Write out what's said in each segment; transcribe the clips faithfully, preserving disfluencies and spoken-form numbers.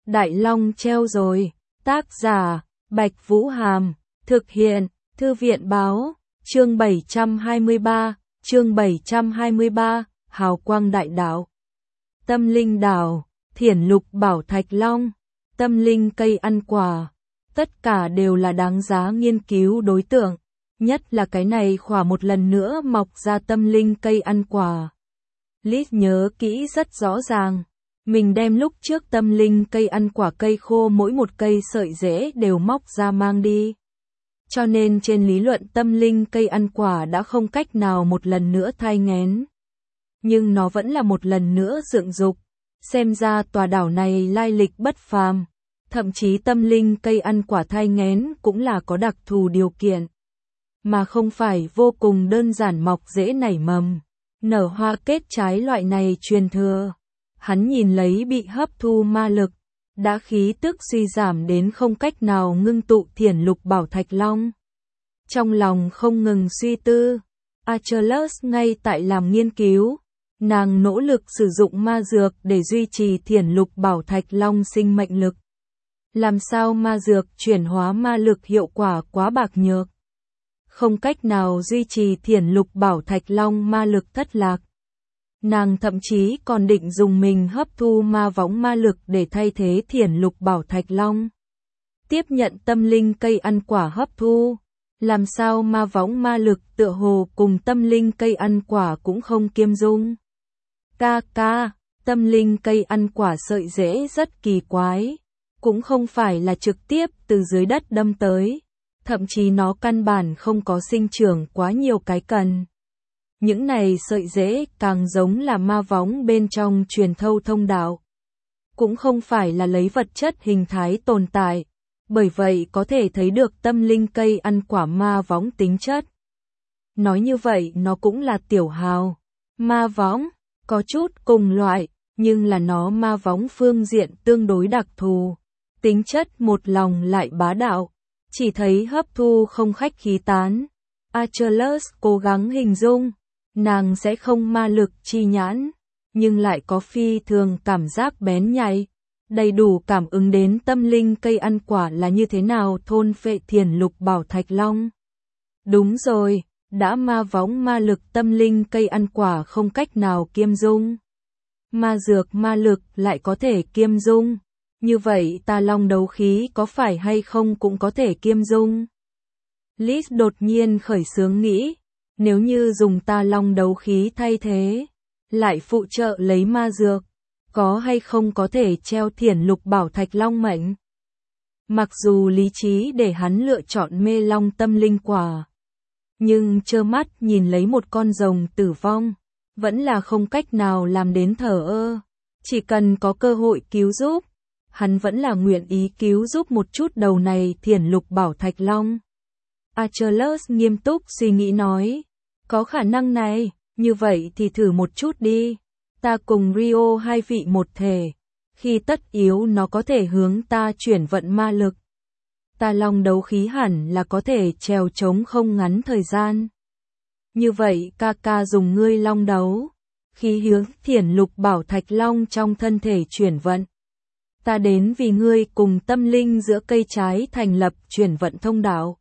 Đại Long treo rồi. Tác giả, Bạch Vũ Hàm. Thực hiện, Thư viện Báo. Chương bảy trăm hai mươi ba. Chương bảy trăm hai mươi ba. Hào quang đại đạo. Tâm linh đảo, Thiển Lục Bảo Thạch Long, tâm linh cây ăn quả. Tất cả đều là đáng giá nghiên cứu đối tượng. Nhất là cái này khỏa một lần nữa mọc ra tâm linh cây ăn quả. Liz nhớ kỹ rất rõ ràng. Mình đem lúc trước tâm linh cây ăn quả cây khô mỗi một cây sợi rễ đều móc ra mang đi. Cho nên trên lý luận tâm linh cây ăn quả đã không cách nào một lần nữa thai nghén. Nhưng nó vẫn là một lần nữa dựng dục. Xem ra tòa đảo này lai lịch bất phàm. Thậm chí tâm linh cây ăn quả thai nghén cũng là có đặc thù điều kiện. Mà không phải vô cùng đơn giản mọc rễ nảy mầm, nở hoa kết trái loại này truyền thừa. Hắn nhìn lấy bị hấp thu ma lực, đã khí tức suy giảm đến không cách nào ngưng tụ Thiển Lục Bảo Thạch Long. Trong lòng không ngừng suy tư, Achilles ngay tại làm nghiên cứu. Nàng nỗ lực sử dụng ma dược để duy trì Thiển Lục Bảo Thạch Long sinh mệnh lực. Làm sao ma dược chuyển hóa ma lực hiệu quả quá bạc nhược, không cách nào duy trì Thiển Lục Bảo Thạch Long ma lực thất lạc. Nàng thậm chí còn định dùng mình hấp thu ma võng ma lực để thay thế Thiển Lục Bảo Thạch Long. Tiếp nhận tâm linh cây ăn quả hấp thu. Làm sao ma võng ma lực tựa hồ cùng tâm linh cây ăn quả cũng không kiêm dung. Ca ca, tâm linh cây ăn quả sợi rễ rất kỳ quái. Cũng không phải là trực tiếp từ dưới đất đâm tới. Thậm chí nó căn bản không có sinh trưởng quá nhiều cái cần. Những này sợi rễ càng giống là ma võng bên trong truyền thâu thông đạo. Cũng không phải là lấy vật chất hình thái tồn tại. Bởi vậy có thể thấy được tâm linh cây ăn quả ma võng tính chất. Nói như vậy nó cũng là tiểu hào. Ma võng, có chút cùng loại, nhưng là nó ma võng phương diện tương đối đặc thù. Tính chất một lòng lại bá đạo. Chỉ thấy hấp thu không khách khí tán. Achilles cố gắng hình dung. Nàng sẽ không ma lực chi nhãn, nhưng lại có phi thường cảm giác bén nhạy, đầy đủ cảm ứng đến tâm linh cây ăn quả là như thế nào thôn phệ Thiển Lục Bảo Thạch Long. Đúng rồi, đã ma võng ma lực tâm linh cây ăn quả không cách nào kiêm dung. Ma dược ma lực lại có thể kiêm dung. Như vậy tà long đấu khí có phải hay không cũng có thể kiêm dung. Liz đột nhiên khởi xướng nghĩ. Nếu như dùng tà long đấu khí thay thế, lại phụ trợ lấy ma dược, có hay không có thể treo Thiển Lục Bảo Thạch Long mệnh? Mặc dù lý trí để hắn lựa chọn mê long tâm linh quả, nhưng trơ mắt nhìn lấy một con rồng tử vong, vẫn là không cách nào làm đến thờ ơ. Chỉ cần có cơ hội cứu giúp, hắn vẫn là nguyện ý cứu giúp một chút đầu này Thiển Lục Bảo Thạch Long. Achilles nghiêm túc suy nghĩ nói. Có khả năng này, như vậy thì thử một chút đi. Ta cùng Rio hai vị một thể. Khi tất yếu nó có thể hướng ta chuyển vận ma lực. Ta long đấu khí hẳn là có thể trèo trống không ngắn thời gian. Như vậy ca ca dùng ngươi long đấu. Khi hướng Thiển Lục Bảo Thạch Long trong thân thể chuyển vận. Ta đến vì ngươi cùng tâm linh giữa cây trái thành lập chuyển vận thông đạo.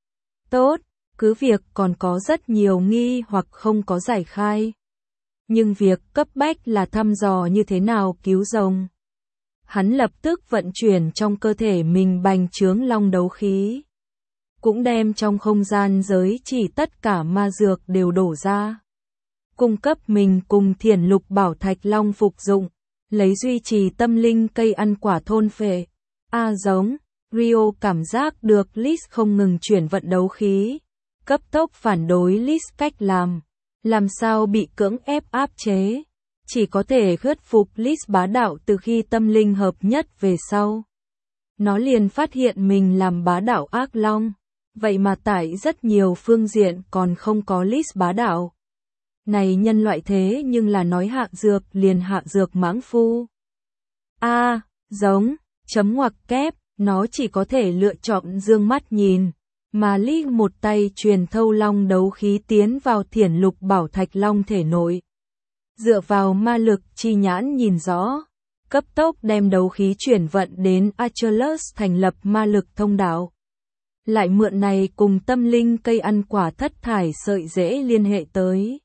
Tốt. Cứ việc còn có rất nhiều nghi hoặc không có giải khai. Nhưng việc cấp bách là thăm dò như thế nào cứu rồng. Hắn lập tức vận chuyển trong cơ thể mình bành trướng long đấu khí. Cũng đem trong không gian giới chỉ tất cả ma dược đều đổ ra. Cung cấp mình cùng Thiển Lục Bảo Thạch Long phục dụng. Lấy duy trì tâm linh cây ăn quả thôn phệ. A giống, Rio cảm giác được Liz không ngừng chuyển vận đấu khí. Cấp tốc phản đối Liz cách làm, làm sao bị cưỡng ép áp chế, chỉ có thể khuất phục Liz bá đạo từ khi tâm linh hợp nhất về sau. Nó liền phát hiện mình làm bá đạo ác long, vậy mà tại rất nhiều phương diện còn không có Liz bá đạo. Này nhân loại thế nhưng là nói hạ dược liền hạ dược mãng phu. A, à, giống, chấm ngoặc kép, nó chỉ có thể lựa chọn dương mắt nhìn. Mà Lý một tay truyền thâu long đấu khí tiến vào Thiển Lục Bảo Thạch Long thể nội. Dựa vào ma lực chi nhãn nhìn rõ, cấp tốc đem đấu khí chuyển vận đến Achilles thành lập ma lực thông đạo. Lại mượn này cùng tâm linh cây ăn quả thất thải sợi rễ liên hệ tới.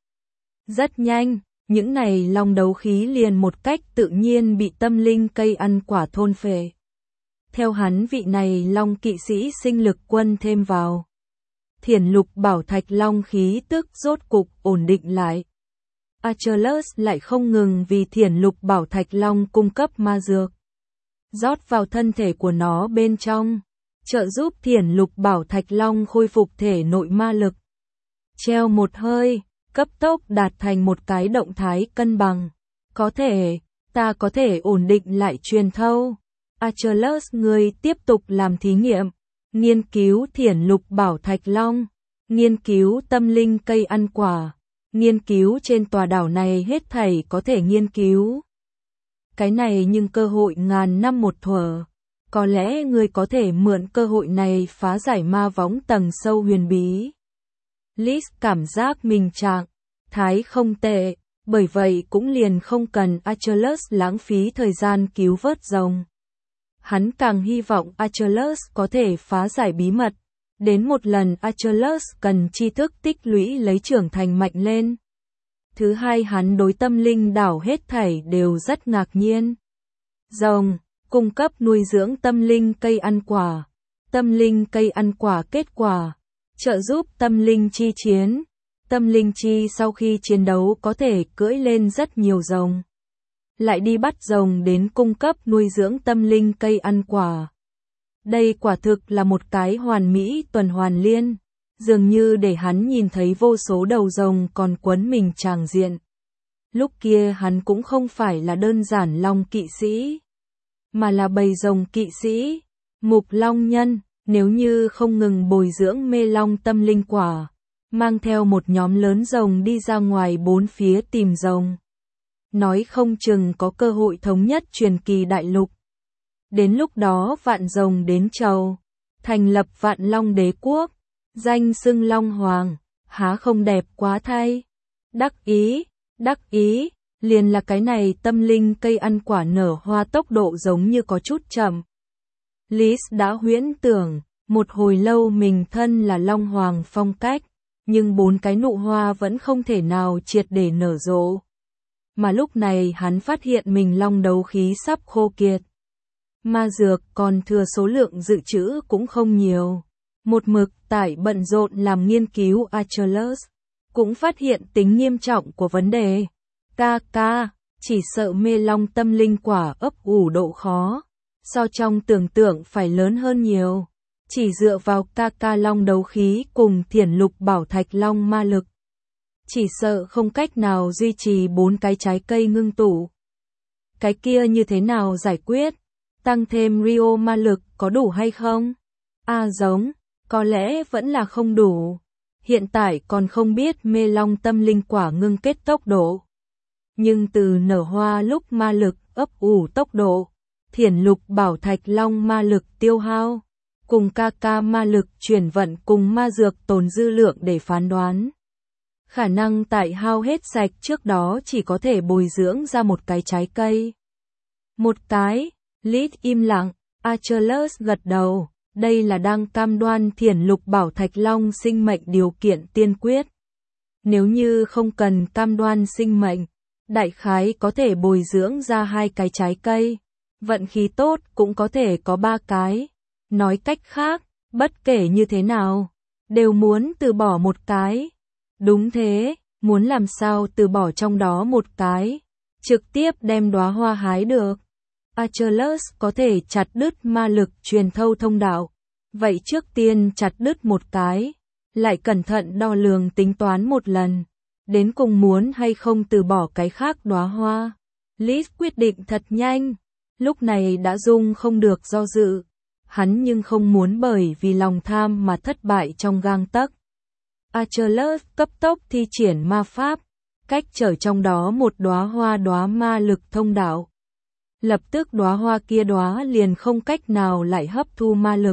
Rất nhanh, những này long đấu khí liền một cách tự nhiên bị tâm linh cây ăn quả thôn phệ. Theo hắn vị này long kỵ sĩ sinh lực quân thêm vào. Thiển lục bảo thạch long khí tức rốt cục ổn định lại. Achilles lại không ngừng vì thiển lục bảo thạch long cung cấp ma dược. Rót vào thân thể của nó bên trong, trợ giúp thiển lục bảo thạch long khôi phục thể nội ma lực. Treo một hơi, cấp tốc đạt thành một cái động thái cân bằng. Có thể, ta có thể ổn định lại truyền thâu. Achilles người tiếp tục làm thí nghiệm, nghiên cứu thiển lục bảo thạch long, nghiên cứu tâm linh cây ăn quả, nghiên cứu trên tòa đảo này hết thảy có thể nghiên cứu. Cái này nhưng cơ hội ngàn năm một thuở, có lẽ người có thể mượn cơ hội này phá giải ma võng tầng sâu huyền bí. Liz cảm giác mình trạng thái không tệ, bởi vậy cũng liền không cần Achilles lãng phí thời gian cứu vớt rồng. Hắn càng hy vọng Achilles có thể phá giải bí mật, đến một lần Achilles cần tri thức tích lũy lấy trưởng thành mạnh lên. Thứ hai, hắn đối tâm linh đảo hết thảy đều rất ngạc nhiên. Rồng, cung cấp nuôi dưỡng tâm linh cây ăn quả, tâm linh cây ăn quả kết quả, trợ giúp tâm linh chi chiến. Tâm linh chi sau khi chiến đấu có thể cưỡi lên rất nhiều rồng. Lại đi bắt rồng đến cung cấp nuôi dưỡng tâm linh cây ăn quả. Đây quả thực là một cái hoàn mỹ tuần hoàn liên, dường như để hắn nhìn thấy vô số đầu rồng còn quấn mình tràng diện. Lúc kia hắn cũng không phải là đơn giản long kỵ sĩ, mà là bầy rồng kỵ sĩ, mục long nhân, nếu như không ngừng bồi dưỡng mê long tâm linh quả, mang theo một nhóm lớn rồng đi ra ngoài bốn phía tìm rồng. Nói không chừng có cơ hội thống nhất truyền kỳ đại lục. Đến lúc đó vạn rồng đến chầu, thành lập vạn long đế quốc, danh xưng long hoàng, há không đẹp quá thay. Đắc ý, đắc ý, liền là cái này tâm linh cây ăn quả nở hoa tốc độ giống như có chút chậm. Liz đã huyễn tưởng, một hồi lâu mình thân là long hoàng phong cách, nhưng bốn cái nụ hoa vẫn không thể nào triệt để nở rộ. Mà lúc này hắn phát hiện mình long đấu khí sắp khô kiệt. Ma dược còn thừa số lượng dự trữ cũng không nhiều. Một mực tại bận rộn làm nghiên cứu Achilles, cũng phát hiện tính nghiêm trọng của vấn đề. Ca ca, chỉ sợ mê long tâm linh quả ấp ủ độ khó, so trong tưởng tượng phải lớn hơn nhiều. Chỉ dựa vào ca ca long đấu khí cùng thiển lục bảo thạch long ma lực, chỉ sợ không cách nào duy trì bốn cái trái cây ngưng tụ. Cái kia như thế nào giải quyết? Tăng thêm Rio ma lực có đủ hay không? A giống, có lẽ vẫn là không đủ. Hiện tại còn không biết mê long tâm linh quả ngưng kết tốc độ. Nhưng từ nở hoa lúc ma lực ấp ủ tốc độ, thiển lục bảo thạch long ma lực tiêu hao, cùng ca ca ma lực chuyển vận cùng ma dược tồn dư lượng để phán đoán. Khả năng tại hao hết sạch trước đó chỉ có thể bồi dưỡng ra một cái trái cây. Một cái, Liz im lặng, Achilles gật đầu, đây là đang cam đoan thiển lục bảo thạch long sinh mệnh điều kiện tiên quyết. Nếu như không cần cam đoan sinh mệnh, đại khái có thể bồi dưỡng ra hai cái trái cây, vận khí tốt cũng có thể có ba cái. Nói cách khác, bất kể như thế nào, đều muốn từ bỏ một cái. Đúng thế, muốn làm sao từ bỏ trong đó một cái, trực tiếp đem đóa hoa hái được. Achilles có thể chặt đứt ma lực truyền thâu thông đạo, vậy trước tiên chặt đứt một cái, lại cẩn thận đo lường tính toán một lần, đến cùng muốn hay không từ bỏ cái khác đóa hoa. Liz quyết định thật nhanh, lúc này đã dung không được do dự, hắn nhưng không muốn bởi vì lòng tham mà thất bại trong gang tấc. Achilles cấp tốc thi triển ma pháp, cách trở trong đó một đóa hoa đóa ma lực thông đạo. Lập tức đóa hoa kia đóa liền không cách nào lại hấp thu ma lực.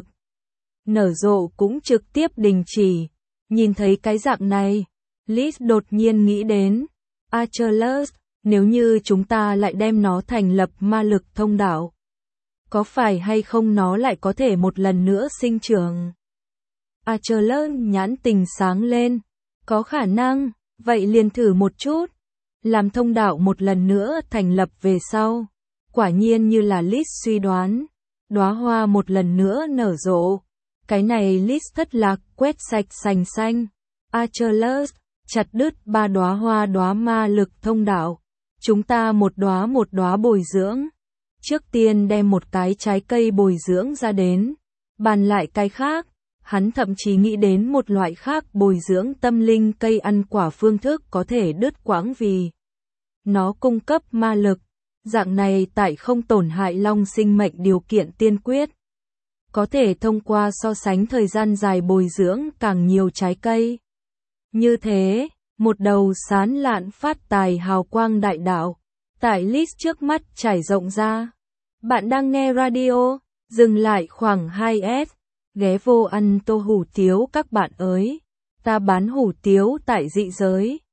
Nở rộ cũng trực tiếp đình chỉ. Nhìn thấy cái dạng này, Liz đột nhiên nghĩ đến, Achilles, Nếu như chúng ta lại đem nó thành lập ma lực thông đạo, có phải hay không nó lại có thể một lần nữa sinh trưởng? Achilles nhãn tình sáng lên. Có khả năng, vậy liền thử một chút. Làm thông đạo một lần nữa thành lập về sau. Quả nhiên như là Liz suy đoán. Đóa hoa một lần nữa nở rộ. Cái này Liz thất lạc quét sạch sành xanh. Achilles chặt đứt ba đóa hoa đóa ma lực thông đạo. Chúng ta một đóa một đóa bồi dưỡng. Trước tiên đem một cái trái cây bồi dưỡng ra đến. Bàn lại cái khác. Hắn thậm chí nghĩ đến một loại khác bồi dưỡng tâm linh cây ăn quả phương thức có thể đứt quãng vì nó cung cấp ma lực. Dạng này tại không tổn hại long sinh mệnh điều kiện tiên quyết. Có thể thông qua so sánh thời gian dài bồi dưỡng càng nhiều trái cây. Như thế, một đầu sán lạn phát tài hào quang đại đạo. Tại list trước mắt trải rộng ra. Bạn đang nghe radio, dừng lại khoảng hai S. Ghé vô ăn tô hủ tiếu các bạn ơi. Ta bán hủ tiếu tại dị giới.